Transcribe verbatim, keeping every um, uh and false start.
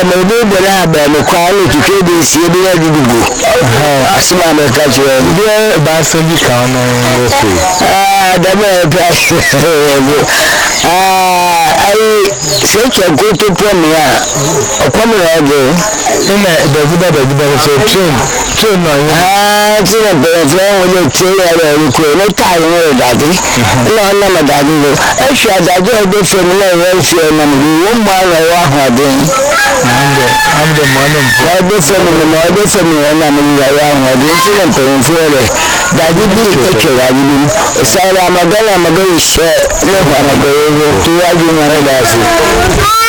na me be be na ba me kwa no kike de sie de ya dudugo asma me ka je de ba so bi ka no ofe ah da me ka ah ai se che go to pom ya pom ya go ina da guda da guda so train train no ah ti na be fe won le ti ya re ko no ta yo da di no na ma da di e sha da jo de fe mi na re fi na mi wo ma ra wa ha de ande ande manum wa de fe mi na de fe mi na mi ra wa ha de ti na pe fi re da di bi ke ke ra di sa ra ma ga na ma ga she no ba na ga to wa ji na ra da si